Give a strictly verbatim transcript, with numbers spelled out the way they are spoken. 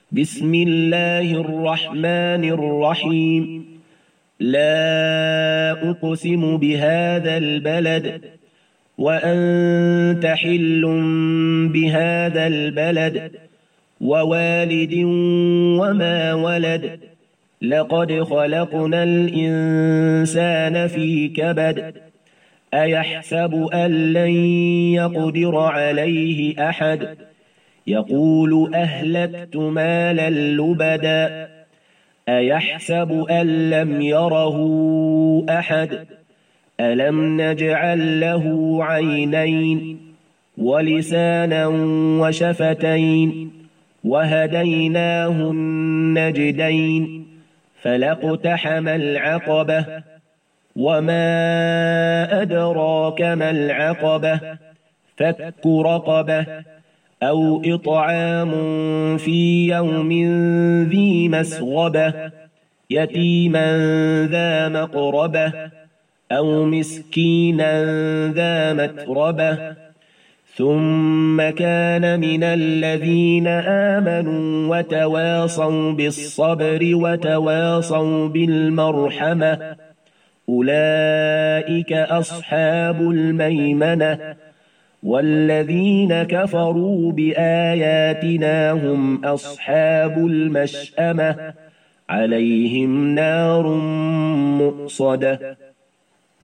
بسم الله الرحمن الرحيم. لا أقسم بهذا البلد وأنت حل بهذا البلد ووالد وما ولد. لقد خلقنا الإنسان في كبد. أيحسب أن لن يقدر عليه أحد. يقول أهلكت مالا لبدا. أيحسب أن لم يره أحد. ألم نجعل له عينين ولسانا وشفتين وهديناه النجدين. فلاقتحم العقبة وما أدراك ما العقبة. فك رقبة أو إطعام في يوم ذي مسغبة يتيما ذا مقربة أو مسكينا ذا متربة. ثم كان من الذين آمنوا وتواصوا بالصبر وتواصوا بالمرحمة. أولئك أصحاب الميمنة. والذين كفروا بآياتنا هم أصحاب المشأمة. عليهم نار مؤصدة.